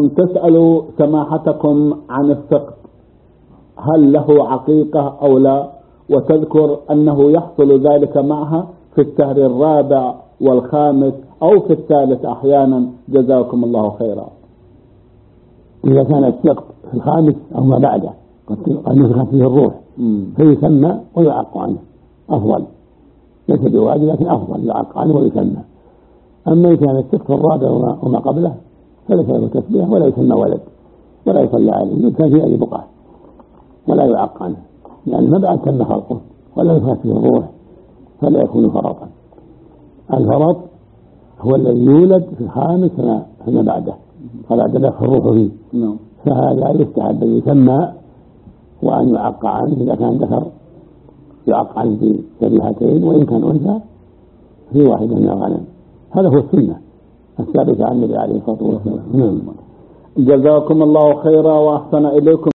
تسأل سماحتكم عن السقط، هل له عقيقة أو لا؟ وتذكر أنه يحصل ذلك معها في الشهر الرابع والخامس أو في الثالث أحيانا، جزاكم الله خيرا. إذا كان السقط في الخامس أو ما بعده قد نفخت فيه الروح فيسمى ويعق عنه، أفضل، ليس بواجب لكن أفضل، يعق عنه ويسمى. أما إن كان السقط الرابع وما قبله فليس له تسمية ولا يسمى ولد ولا يصلى عليه، يدفن في أي بقعة ولا يعق عنه، يعني ما بعد تم خلقه ولا يفخت فيه الروح فلا يكون فرطا. الفرط هو الذي يولد في الخامس فما بعده فبعد دفع الروح فيه، فهذا يستحب أن يسمى وأن يعق عنه إذا كان ذكر يعق عنه بذبيحتين، وإن كان أنثى في واحدة من الغنم. هذا هو السنة الثابتة عن النبي عليه الصلاة والسلام. جزاكم الله خيرا وأحسن إليكم.